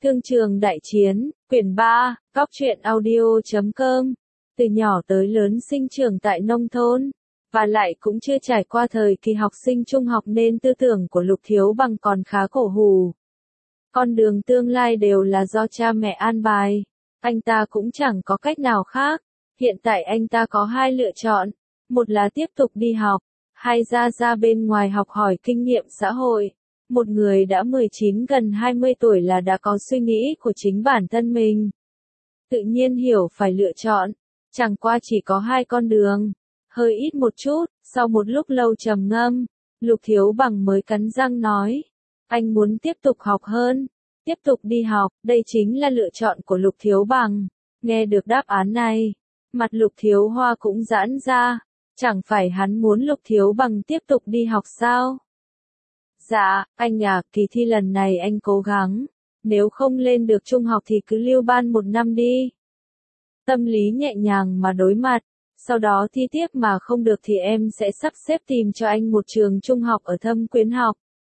Thương trường đại chiến, quyển 3, góc truyện audio.com. Từ nhỏ tới lớn sinh trưởng tại nông thôn, và lại cũng chưa trải qua thời kỳ học sinh trung học nên tư tưởng của Lục Thiếu Bằng còn khá cổ hủ. Con đường tương lai đều là do cha mẹ an bài, anh ta cũng chẳng có cách nào khác. Hiện tại anh ta có hai lựa chọn, một là tiếp tục đi học, hai ra bên ngoài học hỏi kinh nghiệm xã hội. Một người đã 19 gần 20 tuổi là đã có suy nghĩ của chính bản thân mình. Tự nhiên hiểu phải lựa chọn, chẳng qua chỉ có hai con đường, hơi ít một chút. Sau một lúc lâu trầm ngâm, Lục Thiếu Bằng mới cắn răng nói, anh muốn tiếp tục học hơn, tiếp tục đi học, đây chính là lựa chọn của Lục Thiếu Bằng. Nghe được đáp án này, mặt Lục Thiếu Hoa cũng giãn ra, chẳng phải hắn muốn Lục Thiếu Bằng tiếp tục đi học sao? Dạ, anh à, kỳ thi lần này anh cố gắng, nếu không lên được trung học thì cứ lưu ban 1 năm đi. Tâm lý nhẹ nhàng mà đối mặt, sau đó thi tiếp mà không được thì em sẽ sắp xếp tìm cho anh một trường trung học ở Thâm Quyến học.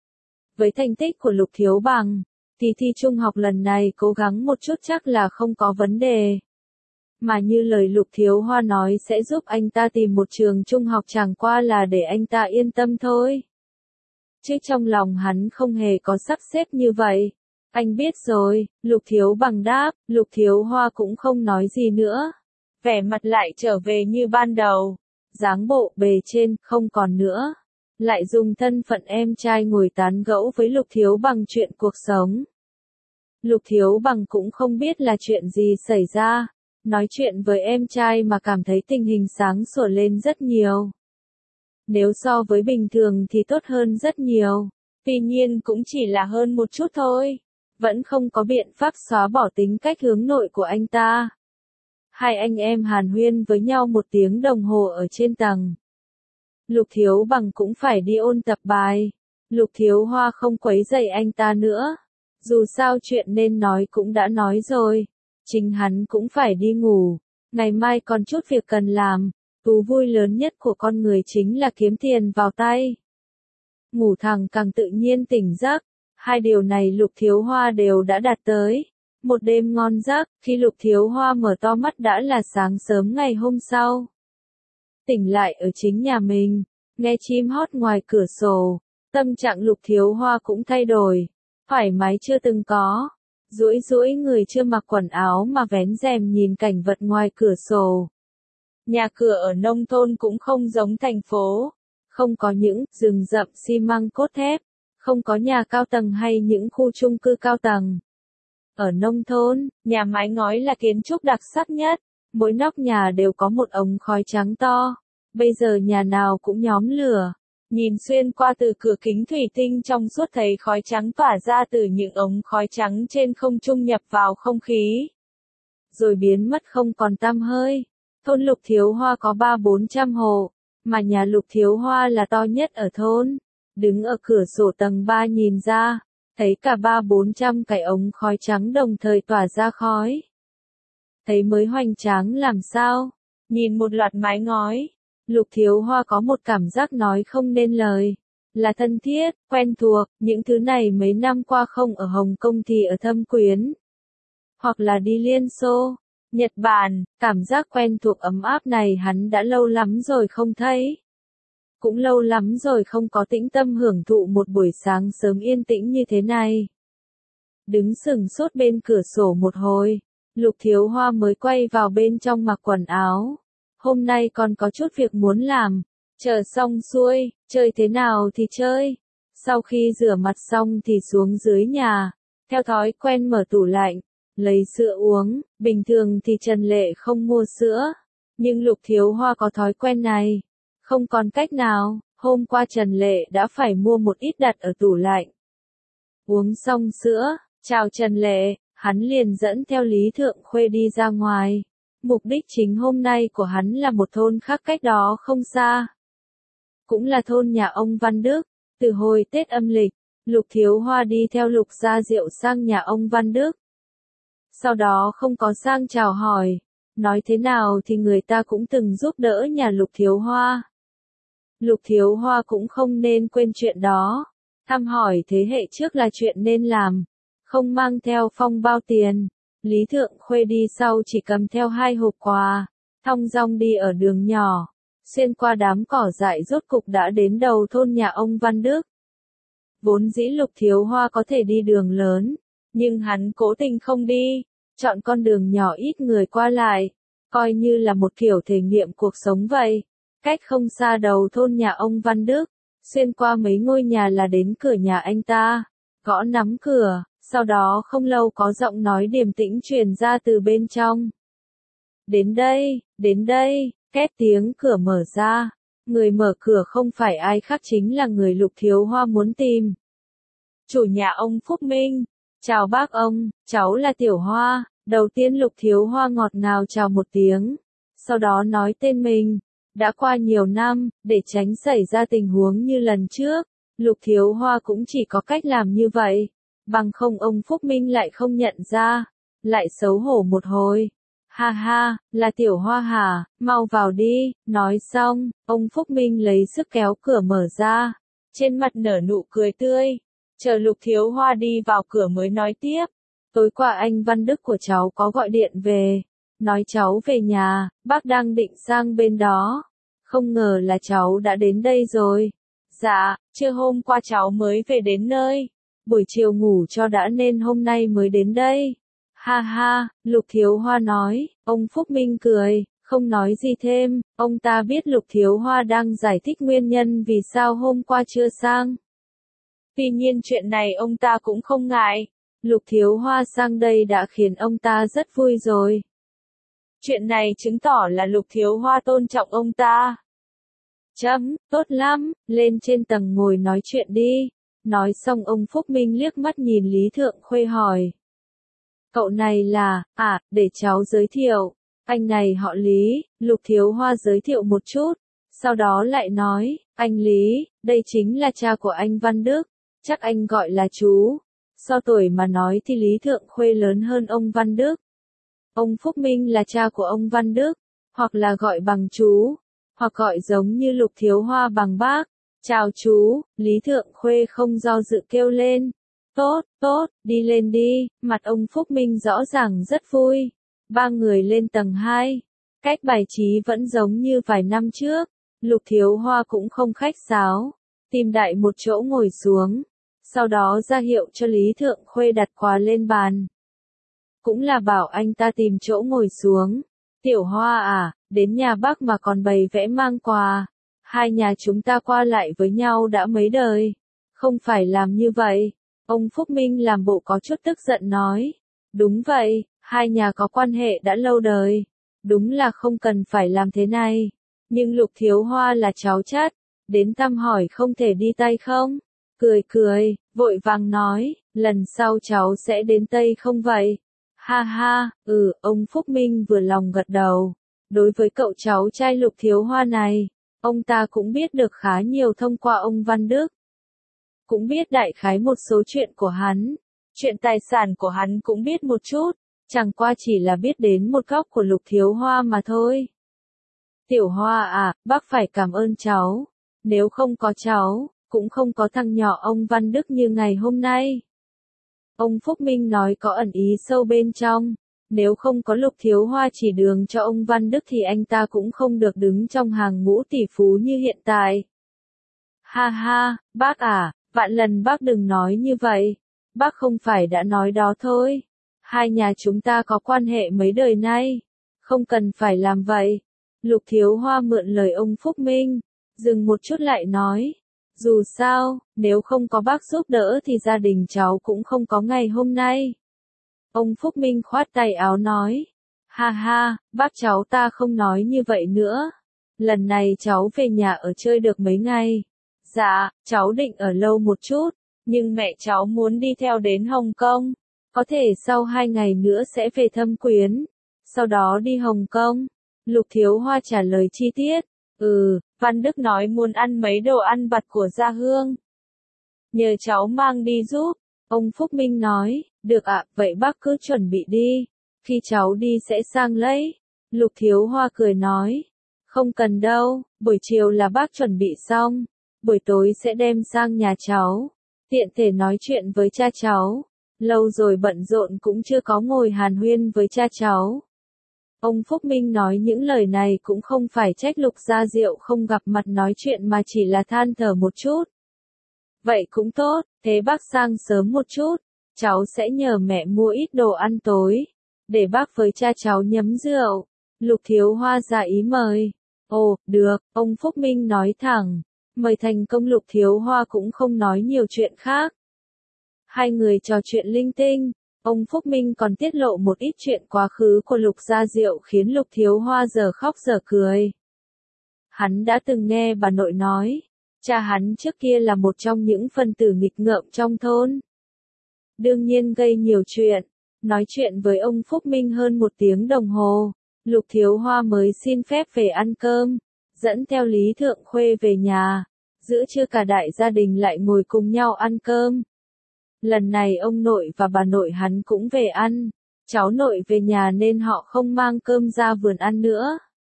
Với thành tích của Lục Thiếu Bằng, thì thi trung học lần này cố gắng một chút chắc là không có vấn đề. Mà như lời Lục Thiếu Hoa nói sẽ giúp anh ta tìm một trường trung học chẳng qua là để anh ta yên tâm thôi. Chứ trong lòng hắn không hề có sắp xếp như vậy. Anh biết rồi, Lục Thiếu Bằng đáp. Lục Thiếu Hoa cũng không nói gì nữa. Vẻ mặt lại trở về như ban đầu. Dáng bộ bề trên không còn nữa. Lại dùng thân phận em trai ngồi tán gẫu với Lục Thiếu Bằng chuyện cuộc sống. Lục Thiếu Bằng cũng không biết là chuyện gì xảy ra. Nói chuyện với em trai mà cảm thấy tình hình sáng sủa lên rất nhiều. Nếu so với bình thường thì tốt hơn rất nhiều. Tuy nhiên cũng chỉ là hơn một chút thôi. Vẫn không có biện pháp xóa bỏ tính cách hướng nội của anh ta. Hai anh em hàn huyên với nhau 1 tiếng đồng hồ ở trên tầng. Lục Thiếu Bằng cũng phải đi ôn tập bài. Lục Thiếu Hoa không quấy rầy anh ta nữa. Dù sao chuyện nên nói cũng đã nói rồi. Chính hắn cũng phải đi ngủ. Ngày mai còn chút việc cần làm. Thú vui lớn nhất của con người chính là kiếm tiền vào tay. Ngủ thẳng càng tự nhiên tỉnh giấc. Hai điều này Lục Thiếu Hoa đều đã đạt tới. Một đêm ngon giấc, khi Lục Thiếu Hoa mở to mắt đã là sáng sớm ngày hôm sau. Tỉnh lại ở chính nhà mình, nghe chim hót ngoài cửa sổ. Tâm trạng Lục Thiếu Hoa cũng thay đổi. Thoải mái chưa từng có. Duỗi người chưa mặc quần áo mà vén rèm nhìn cảnh vật ngoài cửa sổ. Nhà cửa ở nông thôn cũng không giống thành phố. Không có những rừng rậm xi măng cốt thép. Không có nhà cao tầng hay những khu chung cư cao tầng. Ở nông thôn, nhà mái ngói là kiến trúc đặc sắc nhất. Mỗi nóc nhà đều có một ống khói trắng to. Bây giờ nhà nào cũng nhóm lửa. Nhìn xuyên qua từ cửa kính thủy tinh trong suốt thấy khói trắng tỏa ra từ những ống khói trắng trên không trung nhập vào không khí. Rồi biến mất không còn tăm hơi. Thôn Lục Thiếu Hoa có 300-400 hộ, mà nhà Lục Thiếu Hoa là to nhất ở thôn. Đứng ở cửa sổ tầng 3 nhìn ra, thấy cả 300-400 cái ống khói trắng đồng thời tỏa ra khói. Thấy mới hoành tráng làm sao? Nhìn một loạt mái ngói, Lục Thiếu Hoa có một cảm giác nói không nên lời. Là thân thiết, quen thuộc, những thứ này mấy năm qua không ở Hồng Kông thì ở Thâm Quyến. Hoặc là đi Liên Xô, Nhật Bản, cảm giác quen thuộc ấm áp này hắn đã lâu lắm rồi không thấy. Cũng lâu lắm rồi không có tĩnh tâm hưởng thụ một buổi sáng sớm yên tĩnh như thế này. Đứng sừng sốt bên cửa sổ một hồi, Lục Thiếu Hoa mới quay vào bên trong mặc quần áo. Hôm nay còn có chút việc muốn làm. Chờ xong xuôi, chơi thế nào thì chơi. Sau khi rửa mặt xong thì xuống dưới nhà. Theo thói quen mở tủ lạnh, lấy sữa uống. Bình thường thì Trần Lệ không mua sữa. Nhưng Lục Thiếu Hoa có thói quen này. Không còn cách nào, hôm qua Trần Lệ đã phải mua một ít đặt ở tủ lạnh. Uống xong sữa, chào Trần Lệ, hắn liền dẫn theo Lý Thượng Khuê đi ra ngoài. Mục đích chính hôm nay của hắn là một thôn khác cách đó không xa. Cũng là thôn nhà ông Văn Đức. Từ hồi Tết âm lịch, Lục Thiếu Hoa đi theo Lục Gia Diệu sang nhà ông Văn Đức. Sau đó không có sang chào hỏi. Nói thế nào thì người ta cũng từng giúp đỡ nhà Lục Thiếu Hoa. Lục Thiếu Hoa cũng không nên quên chuyện đó. Thăm hỏi thế hệ trước là chuyện nên làm. không mang theo phong bao tiền. Lý Thượng Khuê đi sau chỉ cầm theo 2 hộp quà, thong dong đi ở đường nhỏ, xuyên qua đám cỏ dại rốt cục đã đến đầu thôn nhà ông Văn Đức. Vốn dĩ Lục Thiếu Hoa có thể đi đường lớn, nhưng hắn cố tình không đi, chọn con đường nhỏ ít người qua lại, coi như là một kiểu thể nghiệm cuộc sống vậy. Cách không xa đầu thôn nhà ông Văn Đức, xuyên qua mấy ngôi nhà là đến cửa nhà anh ta, gõ nắm cửa, sau đó không lâu có giọng nói điềm tĩnh truyền ra từ bên trong. Đến đây, két tiếng cửa mở ra, người mở cửa không phải ai khác chính là người Lục Thiếu Hoa muốn tìm. Chủ nhà ông Phúc Minh, chào bác ông, cháu là Tiểu Hoa. Đầu tiên Lục Thiếu Hoa ngọt ngào chào một tiếng, sau đó nói tên mình. Đã qua nhiều năm, để tránh xảy ra tình huống như lần trước, Lục Thiếu Hoa cũng chỉ có cách làm như vậy, bằng không ông Phúc Minh lại không nhận ra, lại xấu hổ một hồi. Ha ha, là Tiểu Hoa hả, mau vào đi. Nói xong, ông Phúc Minh lấy sức kéo cửa mở ra, trên mặt nở nụ cười tươi, chờ Lục Thiếu Hoa đi vào cửa mới nói tiếp. Tối qua anh Văn Đức của cháu có gọi điện về, nói cháu về nhà, bác đang định sang bên đó. Không ngờ là cháu đã đến đây rồi. Dạ, trưa hôm qua cháu mới về đến nơi. Buổi chiều ngủ cho đã nên hôm nay mới đến đây. Ha ha, Lục Thiếu Hoa nói, ông Phúc Minh cười, không nói gì thêm, ông ta biết Lục Thiếu Hoa đang giải thích nguyên nhân vì sao hôm qua chưa sang. Tuy nhiên chuyện này ông ta cũng không ngại. Lục Thiếu Hoa sang đây đã khiến ông ta rất vui rồi. Chuyện này chứng tỏ là Lục Thiếu Hoa tôn trọng ông ta. Tốt lắm, lên trên tầng ngồi nói chuyện đi. Nói xong ông Phúc Minh liếc mắt nhìn Lý Thượng Khuê hỏi. Cậu này là, để cháu giới thiệu. Anh này họ Lý. Lục Thiếu Hoa giới thiệu một chút. Sau đó lại nói, anh Lý, đây chính là cha của anh Văn Đức. Chắc anh gọi là chú. So tuổi mà nói thì Lý Thượng Khuê lớn hơn ông Văn Đức. Ông Phúc Minh là cha của ông Văn Đức, hoặc là gọi bằng chú, hoặc gọi giống như Lục Thiếu Hoa bằng bác. Chào chú, Lý Thượng Khuê không do dự kêu lên. Tốt, đi lên đi, mặt ông Phúc Minh rõ ràng rất vui. Ba người lên tầng 2, cách bài trí vẫn giống như vài năm trước. Lục Thiếu Hoa cũng không khách sáo, tìm đại một chỗ ngồi xuống. Sau đó ra hiệu cho Lý Thượng Khuê đặt quà lên bàn. Cũng là bảo anh ta tìm chỗ ngồi xuống. Tiểu Hoa à, đến nhà bác mà còn bày vẽ mang quà. Hai nhà chúng ta qua lại với nhau đã mấy đời. Không phải làm như vậy. Ông Phúc Minh làm bộ có chút tức giận nói. Đúng vậy, hai nhà có quan hệ đã lâu đời. Đúng là không cần phải làm thế này. Nhưng Lục Thiếu Hoa là cháu chắt. Đến thăm hỏi không thể đi tay không? Cười, vội vàng nói, lần sau cháu sẽ đến Tây không vậy? Ha ha, ông Phúc Minh vừa lòng gật đầu. Đối với cậu cháu trai Lục Thiếu Hoa này, ông ta cũng biết được khá nhiều thông qua ông Văn Đức. Cũng biết đại khái một số chuyện của hắn. Chuyện tài sản của hắn cũng biết một chút, chẳng qua chỉ là biết đến một góc của Lục Thiếu Hoa mà thôi. Tiểu Hoa à, bác phải cảm ơn cháu. Nếu không có cháu, cũng không có thằng nhỏ ông Văn Đức như ngày hôm nay. Ông Phúc Minh nói có ẩn ý sâu bên trong. Nếu không có Lục Thiếu Hoa chỉ đường cho ông Văn Đức thì anh ta cũng không được đứng trong hàng ngũ tỷ phú như hiện tại. Ha ha, bác à, vạn lần bác đừng nói như vậy. Bác không phải đã nói đó thôi. Hai nhà chúng ta có quan hệ mấy đời nay. Không cần phải làm vậy. Lục Thiếu Hoa mượn lời ông Phúc Minh. Dừng một chút lại nói. Dù sao, nếu không có bác giúp đỡ thì gia đình cháu cũng không có ngày hôm nay. Ông Phúc Minh khoát tay áo nói. Ha ha, bác cháu ta không nói như vậy nữa. Lần này cháu về nhà ở chơi được mấy ngày. Dạ, cháu định ở lâu một chút, nhưng mẹ cháu muốn đi theo đến Hồng Kông. Có thể sau 2 ngày nữa sẽ về thăm Quyến. Sau đó đi Hồng Kông. Lục Thiếu Hoa trả lời chi tiết. Văn Đức nói muốn ăn mấy đồ ăn vặt của Gia Hương. Nhờ cháu mang đi giúp. Ông Phúc Minh nói, được ạ, vậy bác cứ chuẩn bị đi. Khi cháu đi sẽ sang lấy. Lục Thiếu Hoa cười nói, không cần đâu, buổi chiều là bác chuẩn bị xong. Buổi tối sẽ đem sang nhà cháu. Tiện thể nói chuyện với cha cháu. Lâu rồi bận rộn cũng chưa có ngồi hàn huyên với cha cháu. Ông Phúc Minh nói những lời này cũng không phải trách Lục Gia Diệu không gặp mặt nói chuyện mà chỉ là than thở một chút. Vậy cũng tốt, thế bác sang sớm một chút, cháu sẽ nhờ mẹ mua ít đồ ăn tối, để bác với cha cháu nhấm rượu. Lục Thiếu Hoa ra ý mời. Ồ, được, ông Phúc Minh nói thẳng. Mời thành công Lục Thiếu Hoa cũng không nói nhiều chuyện khác. Hai người trò chuyện linh tinh. Ông Phúc Minh còn tiết lộ một ít chuyện quá khứ của Lục Gia Diệu khiến Lục Thiếu Hoa giờ khóc giờ cười. Hắn đã từng nghe bà nội nói, cha hắn trước kia là một trong những phân tử nghịch ngợm trong thôn. Đương nhiên gây nhiều chuyện, nói chuyện với ông Phúc Minh hơn 1 tiếng đồng hồ, Lục Thiếu Hoa mới xin phép về ăn cơm, dẫn theo Lý Thượng Khuê về nhà, giữa trưa cả đại gia đình lại ngồi cùng nhau ăn cơm. Lần này ông nội và bà nội hắn cũng về ăn, cháu nội về nhà nên họ không mang cơm ra vườn ăn nữa.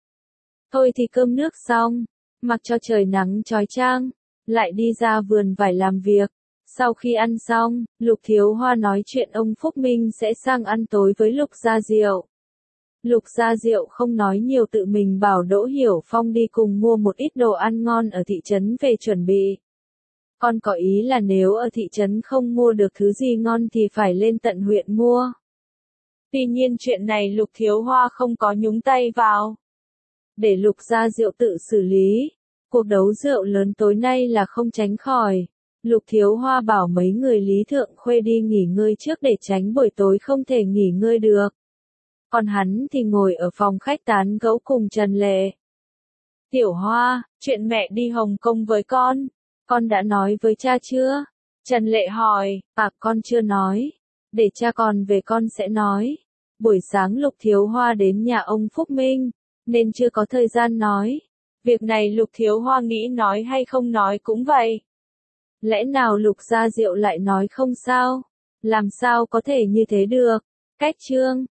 Thôi thì cơm nước xong, mặc cho trời nắng chói chang, lại đi ra vườn vải làm việc. Sau khi ăn xong, Lục Thiếu Hoa nói chuyện ông Phúc Minh sẽ sang ăn tối với Lục Gia Diệu. Lục Gia Diệu không nói nhiều tự mình bảo Đỗ Hiểu Phong đi cùng mua một ít đồ ăn ngon ở thị trấn về chuẩn bị. Con có ý là nếu ở thị trấn không mua được thứ gì ngon thì phải lên tận huyện mua. Tuy nhiên chuyện này Lục Thiếu Hoa không có nhúng tay vào. Để Lục Gia Diệu tự xử lý. Cuộc đấu rượu lớn tối nay là không tránh khỏi. Lục Thiếu Hoa bảo mấy người Lý Thượng Khuê đi nghỉ ngơi trước để tránh buổi tối không thể nghỉ ngơi được. Còn hắn thì ngồi ở phòng khách tán gẫu cùng Trần Lệ. Tiểu Hoa, chuyện mẹ đi Hồng Kông với con đã nói với cha chưa? Trần Lệ hỏi, con chưa nói. Để cha con về con sẽ nói. Buổi sáng Lục Thiếu Hoa đến nhà ông Phúc Minh, nên chưa có thời gian nói. Việc này Lục Thiếu Hoa nghĩ nói hay không nói cũng vậy. Lẽ nào Lục Gia Diệu lại nói không sao? Làm sao có thể như thế được? Cách chương